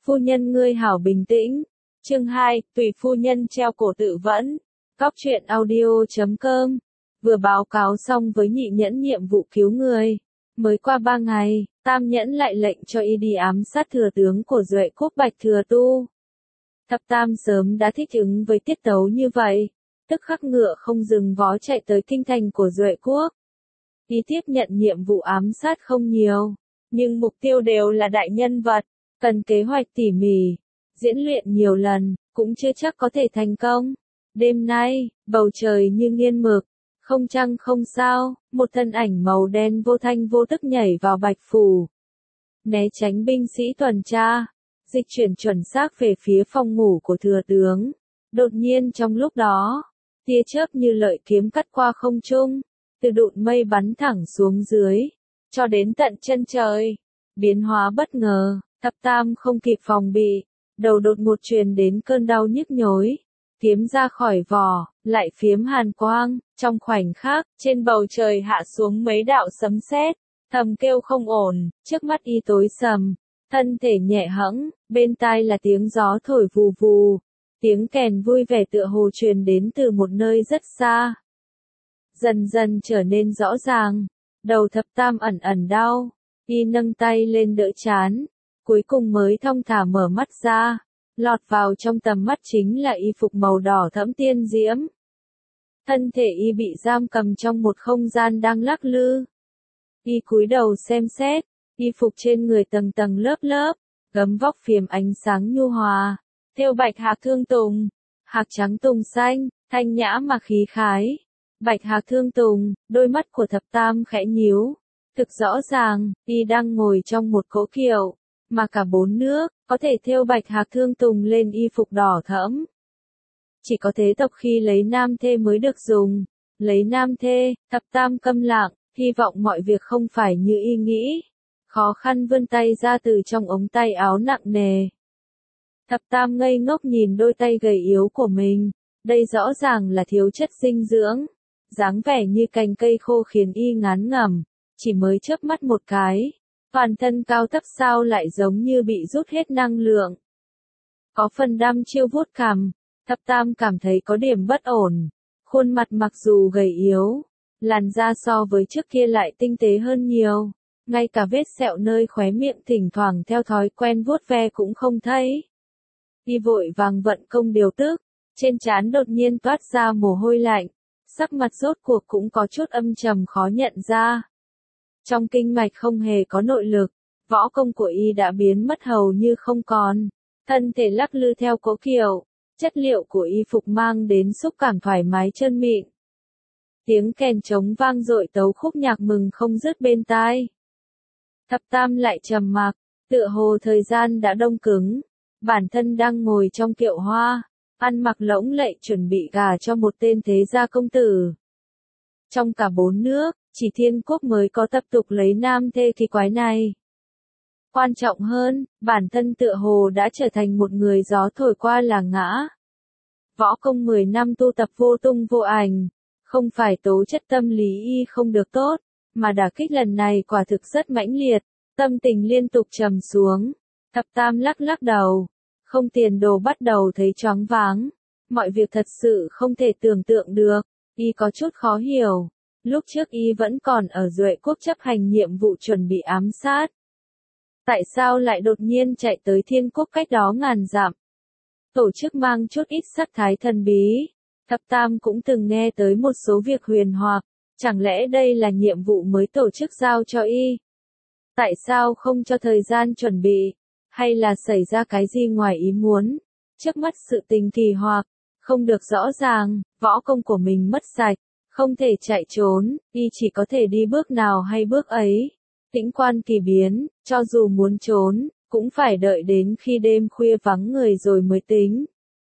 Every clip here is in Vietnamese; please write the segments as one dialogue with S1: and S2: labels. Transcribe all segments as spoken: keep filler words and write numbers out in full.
S1: Phu nhân ngươi hảo bình tĩnh. Chương hai, tùy phu nhân treo cổ tự vẫn. Cóc truyện audio chấm com. Vừa báo cáo xong với nhị nhẫn nhiệm vụ cứu người. Mới qua ba ngày, tam nhẫn lại lệnh cho y đi ám sát thừa tướng của Duệ Quốc Bạch Thừa Tu. Thập tam sớm đã thích ứng với tiết tấu như vậy, tức khắc ngựa không dừng vó chạy tới kinh thành của Duệ Quốc. Y tiếp nhận nhiệm vụ ám sát không nhiều, nhưng mục tiêu đều là đại nhân vật, cần kế hoạch tỉ mỉ, diễn luyện nhiều lần, cũng chưa chắc có thể thành công. Đêm nay, bầu trời như nghiên mực, không trăng không sao, một thân ảnh màu đen vô thanh vô tức nhảy vào Bạch Phủ. Né tránh binh sĩ tuần tra, dịch chuyển chuẩn xác về phía phòng ngủ của thừa tướng. Đột nhiên trong lúc đó, tia chớp như lợi kiếm cắt qua không trung, từ đụn mây bắn thẳng xuống dưới, cho đến tận chân trời. Biến hóa bất ngờ, thập tam không kịp phòng bị, đầu đột ngột truyền đến cơn đau nhức nhối. Kiếm ra khỏi vỏ, lại phiếm hàn quang, trong khoảnh khắc, trên bầu trời hạ xuống mấy đạo sấm sét, thầm kêu không ổn, trước mắt y tối sầm, thân thể nhẹ hẫng, bên tai là tiếng gió thổi vù vù, tiếng kèn vui vẻ tựa hồ truyền đến từ một nơi rất xa. Dần dần trở nên rõ ràng, đầu thập tam ẩn ẩn đau, y nâng tay lên đỡ trán, cuối cùng mới thong thả mở mắt ra. Lọt vào trong tầm mắt chính là y phục màu đỏ thẫm tiên diễm. Thân thể y bị giam cầm trong một không gian đang lắc lư. Y cúi đầu xem xét, y phục trên người tầng tầng lớp lớp, gấm vóc phiếm ánh sáng nhu hòa, thêu bạch hạc thương tùng, hạc trắng tùng xanh, thanh nhã mà khí khái. Bạch hạc thương tùng, đôi mắt của thập tam khẽ nhíu, thực rõ ràng, y đang ngồi trong một cỗ kiệu, mà cả bốn nước, có thể thêu bạch hạc thương tùng lên y phục đỏ thẫm. Chỉ có thế tộc khi lấy nam thê mới được dùng, lấy nam thê, thập tam câm lặng, hy vọng mọi việc không phải như y nghĩ. Khó khăn vươn tay ra từ trong ống tay áo nặng nề. Thập tam ngây ngốc nhìn đôi tay gầy yếu của mình, đây rõ ràng là thiếu chất dinh dưỡng, dáng vẻ như cành cây khô khiến y ngán ngẩm, chỉ mới chớp mắt một cái. Toàn thân cao thấp sao lại giống như bị rút hết năng lượng. Có phần đăm chiêu vuốt cằm, thập tam cảm thấy có điểm bất ổn. Khuôn mặt mặc dù gầy yếu, làn da so với trước kia lại tinh tế hơn nhiều. Ngay cả vết sẹo nơi khóe miệng thỉnh thoảng theo thói quen vuốt ve cũng không thấy. Y vội vàng vận công điều tức, trên trán đột nhiên toát ra mồ hôi lạnh. Sắc mặt rốt cuộc cũng có chút âm trầm khó nhận ra. Trong kinh mạch không hề có nội lực, võ công của y đã biến mất hầu như không còn. Thân thể lắc lư theo cỗ kiệu, chất liệu của y phục mang đến xúc cảm thoải mái chân mịn. Tiếng kèn trống vang dội tấu khúc nhạc mừng không dứt bên tai. Thập tam lại trầm mặc, tựa hồ thời gian đã đông cứng. Bản thân đang ngồi trong kiệu hoa, ăn mặc lỗng lệ chuẩn bị gả cho một tên thế gia công tử. Trong cả bốn nước, chỉ Thiên Quốc mới có tập tục lấy nam thê kỳ quái này. Quan trọng hơn, bản thân tựa hồ đã trở thành một người gió thổi qua là ngã. Võ công mười năm tu tập vô tung vô ảnh, không phải tố chất tâm lý y không được tốt, mà đả kích lần này quả thực rất mãnh liệt, tâm tình liên tục trầm xuống. Thập tam lắc lắc đầu, không tiền đồ bắt đầu thấy choáng váng, mọi việc thật sự không thể tưởng tượng được, y có chút khó hiểu. Lúc trước y vẫn còn ở Duệ Quốc chấp hành nhiệm vụ chuẩn bị ám sát. Tại sao lại đột nhiên chạy tới Thiên Quốc cách đó ngàn dặm? Tổ chức mang chút ít sắc thái thần bí. Thập tam cũng từng nghe tới một số việc huyền hoặc, chẳng lẽ đây là nhiệm vụ mới tổ chức giao cho y? Tại sao không cho thời gian chuẩn bị? Hay là xảy ra cái gì ngoài ý muốn? Trước mắt sự tình kỳ hoặc, không được rõ ràng, võ công của mình mất sạch. Không thể chạy trốn, y chỉ có thể đi bước nào hay bước ấy. Tĩnh quan kỳ biến, cho dù muốn trốn, cũng phải đợi đến khi đêm khuya vắng người rồi mới tính.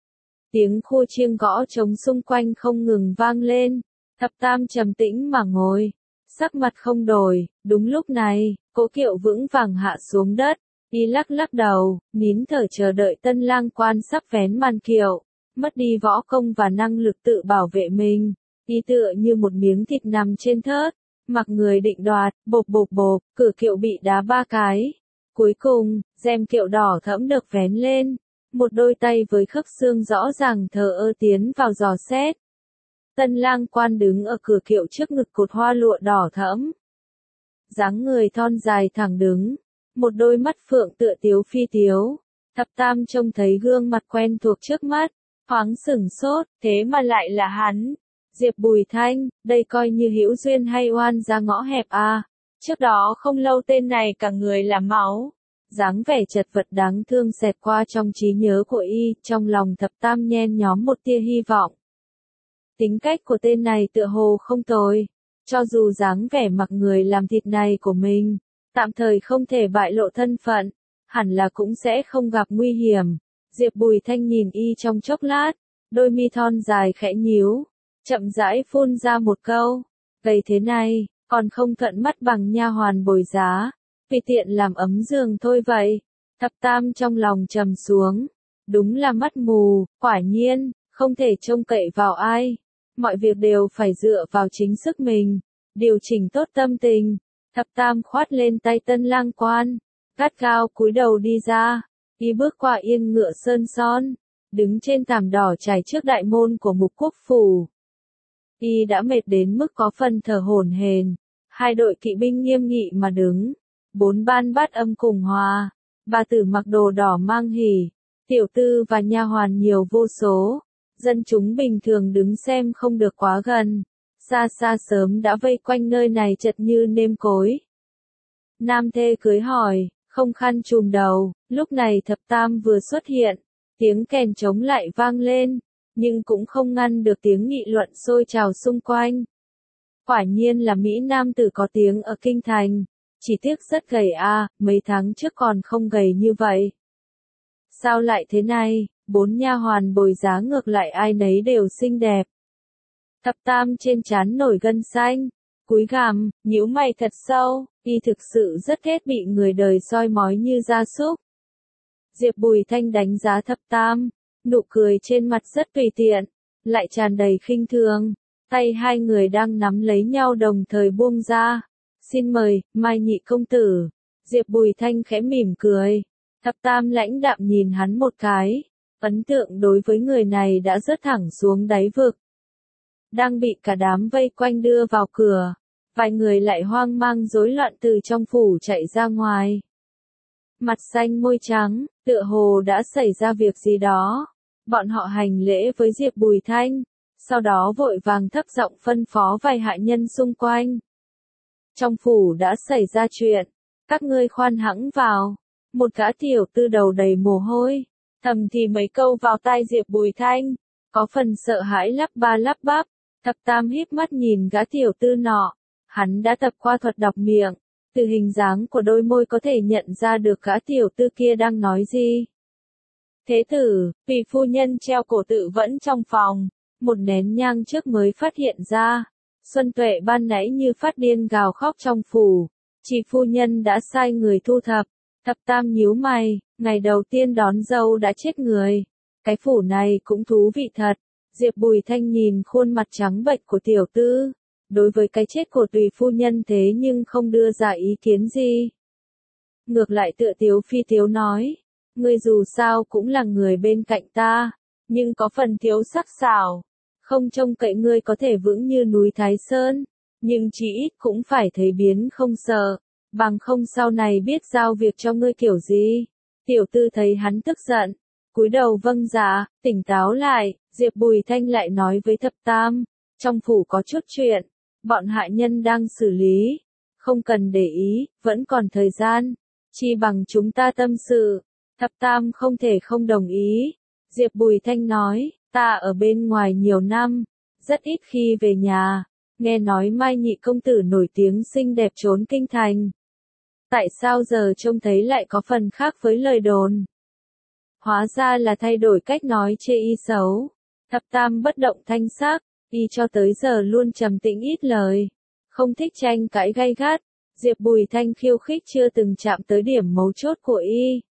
S1: Tiếng khua chiêng gõ trống xung quanh không ngừng vang lên. Thập tam trầm tĩnh mà ngồi, sắc mặt không đổi. Đúng lúc này, cỗ kiệu vững vàng hạ xuống đất. Y lắc lắc đầu, nín thở chờ đợi tân lang quan sắp vén màn kiệu. Mất đi võ công và năng lực tự bảo vệ mình. Y tựa như một miếng thịt nằm trên thớt, mặc người định đoạt, bộp bộp bộp, cửa kiệu bị đá ba cái. Cuối cùng, rèm kiệu đỏ thẫm được vén lên, một đôi tay với khớp xương rõ ràng thờ ơ tiến vào dò xét. Tân lang quan đứng ở cửa kiệu trước ngực cột hoa lụa đỏ thẫm. Dáng người thon dài thẳng đứng, một đôi mắt phượng tựa tiếu phi tiếu. Thập Tam trông thấy gương mặt quen thuộc trước mắt, thoáng sửng sốt, thế mà lại là hắn. Diệp Bùi Thanh, đây coi như hữu duyên hay oan ra ngõ hẹp à. Trước đó không lâu tên này cả người là máu. Dáng vẻ chật vật đáng thương xẹt qua trong trí nhớ của y, trong lòng Thập Tam nhen nhóm một tia hy vọng. Tính cách của tên này tựa hồ không tồi, cho dù dáng vẻ mặc người làm thịt này của mình, tạm thời không thể bại lộ thân phận, hẳn là cũng sẽ không gặp nguy hiểm. Diệp Bùi Thanh nhìn y trong chốc lát, đôi mi thon dài khẽ nhíu, chậm rãi phun ra một câu, gầy thế này, còn không thuận mắt bằng nha hoàn Bồi Giá, vì tiện làm ấm giường thôi vậy. Thập Tam trong lòng trầm xuống, đúng là mắt mù, quả nhiên, không thể trông cậy vào ai, mọi việc đều phải dựa vào chính sức mình, điều chỉnh tốt tâm tình. Thập Tam khoát lên tay tân lang quan, gắt gao cúi đầu đi ra, y bước qua yên ngựa sơn son, đứng trên thảm đỏ trải trước đại môn của Mục Quốc phủ. Y đã mệt đến mức có phần thở hổn hển, hai đội kỵ binh nghiêm nghị mà đứng, bốn ban bát âm cùng hòa, bà tử mặc đồ đỏ mang hỉ, tiểu tư và nha hoàn nhiều vô số, dân chúng bình thường đứng xem không được quá gần, xa xa sớm đã vây quanh nơi này chật như nêm cối. Nam thê cưới hỏi, không khăn trùm đầu, lúc này Thập Tam vừa xuất hiện, tiếng kèn trống lại vang lên, nhưng cũng không ngăn được tiếng nghị luận sôi trào xung quanh. Quả nhiên là Mỹ Nam tử có tiếng ở Kinh Thành, chỉ tiếc rất gầy a, mấy tháng trước còn không gầy như vậy. Sao lại thế này, bốn nha hoàn Bồi Giá ngược lại ai nấy đều xinh đẹp. Thập Tam trên trán nổi gân xanh, cúi gằm, nhíu mày thật sâu, y thực sự rất ghét bị người đời soi mói như gia súc. Diệp Bùi Thanh đánh giá Thập Tam, nụ cười trên mặt rất tùy tiện, lại tràn đầy khinh thường, tay hai người đang nắm lấy nhau đồng thời buông ra. Xin mời, Mai nhị công tử. Diệp Bùi Thanh khẽ mỉm cười, Thập Tam lãnh đạm nhìn hắn một cái, ấn tượng đối với người này đã rớt thẳng xuống đáy vực. Đang bị cả đám vây quanh đưa vào cửa, vài người lại hoang mang rối loạn từ trong phủ chạy ra ngoài. Mặt xanh môi trắng, tựa hồ đã xảy ra việc gì đó. Bọn họ hành lễ với Diệp Bùi Thanh, sau đó vội vàng thấp giọng phân phó vài hạ nhân xung quanh. Trong phủ đã xảy ra chuyện, các ngươi khoan hãng vào. Một gã tiểu tư đầu đầy mồ hôi, thầm thì mấy câu vào tai Diệp Bùi Thanh, có phần sợ hãi lắp ba lắp bắp. Thập Tam híp mắt nhìn gã tiểu tư nọ, hắn đã tập qua thuật đọc miệng, từ hình dáng của đôi môi có thể nhận ra được gã tiểu tư kia đang nói gì. Thế tử, vì phu nhân treo cổ tự vẫn trong phòng, một nén nhang trước mới phát hiện ra. Xuân Tuệ ban nãy như phát điên gào khóc trong phủ, chỉ phu nhân đã sai người thu thập. Thập Tam nhíu mày, ngày đầu tiên đón dâu đã chết người. Cái phủ này cũng thú vị thật. Diệp Bùi Thanh nhìn khuôn mặt trắng bệch của tiểu tư, đối với cái chết của tùy phu nhân thế nhưng không đưa ra ý kiến gì. Ngược lại tựa tiếu phi tiếu nói, ngươi dù sao cũng là người bên cạnh ta, nhưng có phần thiếu sắc sảo, không trông cậy ngươi có thể vững như núi Thái Sơn, nhưng chỉ ít cũng phải thấy biến không sợ, bằng không sau này biết giao việc cho ngươi kiểu gì. Tiểu tư thấy hắn tức giận, cúi đầu vâng dạ, tỉnh táo lại. Diệp Bùi Thanh lại nói với Thập Tam, trong phủ có chút chuyện, bọn hạ nhân đang xử lý, không cần để ý, vẫn còn thời gian, chi bằng chúng ta tâm sự. Thập Tam không thể không đồng ý. Diệp Bùi Thanh nói, ta ở bên ngoài nhiều năm, rất ít khi về nhà, nghe nói Mai nhị công tử nổi tiếng xinh đẹp trốn kinh thành. Tại sao giờ trông thấy lại có phần khác với lời đồn? Hóa ra là thay đổi cách nói chê y xấu. Thập Tam bất động thanh sắc, y cho tới giờ luôn trầm tĩnh ít lời, không thích tranh cãi gay gắt. Diệp Bùi Thanh khiêu khích chưa từng chạm tới điểm mấu chốt của y.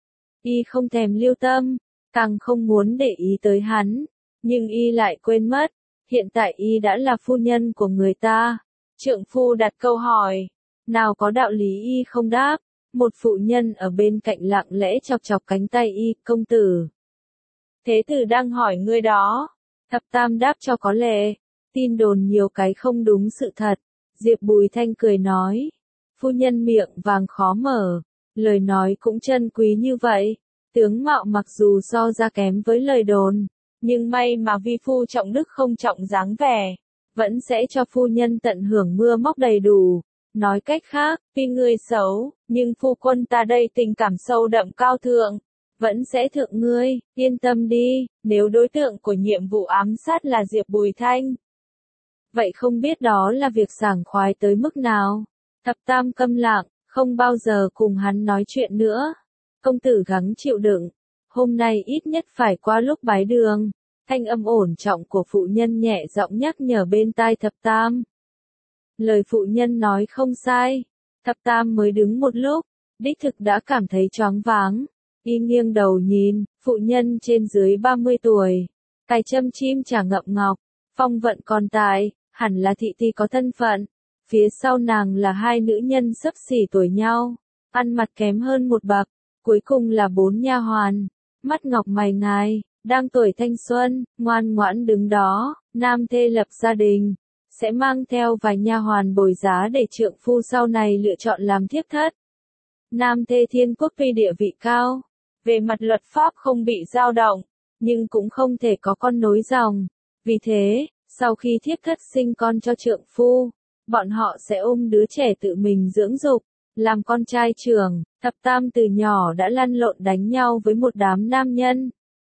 S1: Y không thèm lưu tâm, càng không muốn để ý tới hắn, nhưng y lại quên mất, hiện tại y đã là phu nhân của người ta. Trượng phu đặt câu hỏi, nào có đạo lý y không đáp, Một phụ nhân ở bên cạnh lặng lẽ chọc chọc cánh tay y, công tử. Thế tử đang hỏi ngươi đó. Thập Tam đáp cho có lệ, tin đồn nhiều cái không đúng sự thật. Diệp Bùi Thanh cười nói, phu nhân miệng vàng khó mở, lời nói cũng chân quý như vậy. Tướng mạo mặc dù so ra kém với lời đồn, nhưng may mà vi phu trọng đức không trọng dáng vẻ, vẫn sẽ cho phu nhân tận hưởng mưa móc đầy đủ. Nói cách khác, tuy ngươi xấu, nhưng phu quân ta đây tình cảm sâu đậm cao thượng, vẫn sẽ thượng ngươi, yên tâm đi, nếu đối tượng của nhiệm vụ ám sát là Diệp Bùi Thanh. Vậy không biết đó là việc sảng khoái tới mức nào? Thập Tam câm lặng, không bao giờ cùng hắn nói chuyện nữa. Công tử gắng chịu đựng, hôm nay ít nhất phải qua lúc bái đường. Thanh âm ổn trọng của phụ nhân nhẹ giọng nhắc nhở bên tai Thập Tam. Lời phụ nhân nói không sai. Thập Tam mới đứng một lúc, đích thực đã cảm thấy choáng váng. Y nghiêng đầu nhìn, phụ nhân trên dưới ba mươi tuổi, cài châm chim chả ngậm ngọc, phong vận còn tài, hẳn là thị ti có thân phận. Phía sau nàng là hai nữ nhân xấp xỉ tuổi nhau, ăn mặc kém hơn một bậc, cuối cùng là bốn nha hoàn, mắt ngọc mày ngài, đang tuổi thanh xuân, ngoan ngoãn đứng đó, nam thê lập gia đình, sẽ mang theo vài nha hoàn bồi giá để trượng phu sau này lựa chọn làm thiếp thất. Nam thê thiên quốc tuy địa vị cao, về mặt luật pháp không bị dao động, nhưng cũng không thể có con nối dòng. Vì thế, sau khi thiếp thất sinh con cho trượng phu, bọn họ sẽ ôm đứa trẻ tự mình dưỡng dục, làm con trai trưởng. Thập Tam từ nhỏ đã lăn lộn đánh nhau với một đám nam nhân.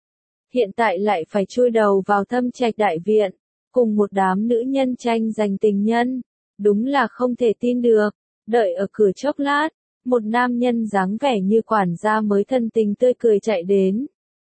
S1: Hiện tại lại phải chui đầu vào Thâm Trạch đại viện, cùng một đám nữ nhân tranh giành tình nhân. Đúng là không thể tin được. Đợi ở cửa chốc lát, một nam nhân dáng vẻ như quản gia mới thân tình tươi cười chạy đến.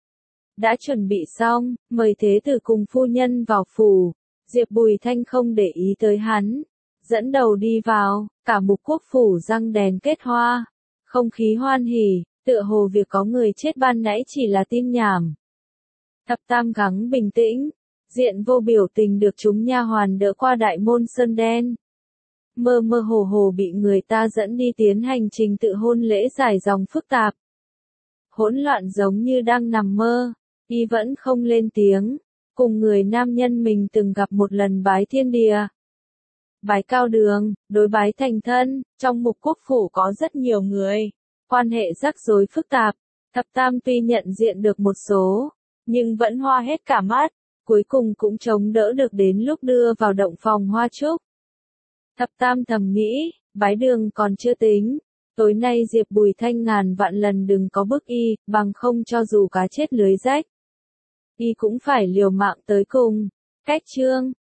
S1: Đã chuẩn bị xong, mời thế tử cùng phu nhân vào phủ. Diệp Bùi Thanh không để ý tới hắn, dẫn đầu đi vào, cả Mục Quốc phủ răng đèn kết hoa, không khí hoan hỉ, tựa hồ việc có người chết ban nãy chỉ là tin nhảm. Thập Tam gắng bình tĩnh, diện vô biểu tình được chúng nha hoàn đỡ qua đại môn sơn đen. Mơ mơ hồ hồ bị người ta dẫn đi tiến hành trình tự hôn lễ dài dòng phức tạp. Hỗn loạn giống như đang nằm mơ, y vẫn không lên tiếng, cùng người nam nhân mình từng gặp một lần bái thiên địa. Bái cao đường, đối bái thành thân, trong Mục Quốc phủ có rất nhiều người, quan hệ rắc rối phức tạp. Thập Tam tuy nhận diện được một số, nhưng vẫn hoa hết cả mắt, cuối cùng cũng chống đỡ được đến lúc đưa vào động phòng hoa trúc. Thập Tam thầm nghĩ, bái đường còn chưa tính, tối nay Diệp Bùi Thanh ngàn vạn lần đừng có bức y, bằng không cho dù cá chết lưới rách, y cũng phải liều mạng tới cùng. Cách chương